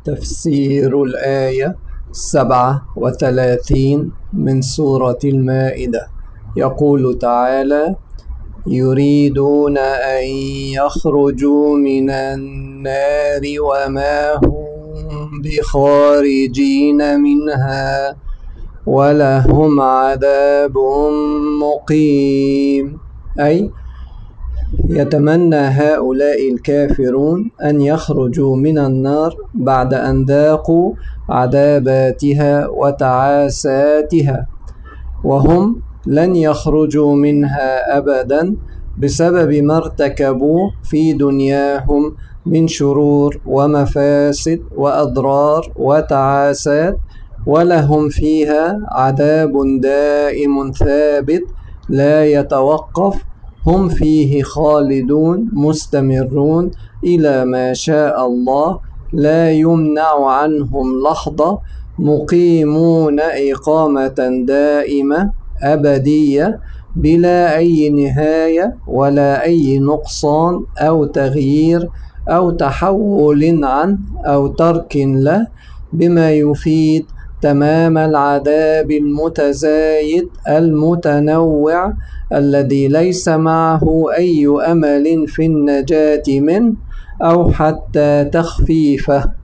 تفسير الآية 37 من سورة المائدة. يقول تعالى: يريدون أن يخرجوا من النار وما هم بخارجين منها ولهم عذاب مقيم. أي يتمنى هؤلاء الكافرون أن يخرجوا من النار بعد أن ذاقوا عذاباتها وتعاساتها، وهم لن يخرجوا منها أبدا بسبب ما ارتكبوه في دنياهم من شرور ومفاسد وأضرار وتعاسات، ولهم فيها عذاب دائم ثابت لا يتوقف، هم فيه خالدون مستمرون إلى ما شاء الله، لا يمنع عنهم لحظة، مقيمون إقامة دائمة أبدية بلا أي نهاية ولا أي نقصان أو تغيير أو تحول عنه أو ترك له، بما يفيد تمام العذاب المتزايد المتنوع الذي ليس معه أي أمل في النجاة منه أو حتى تخفيفه.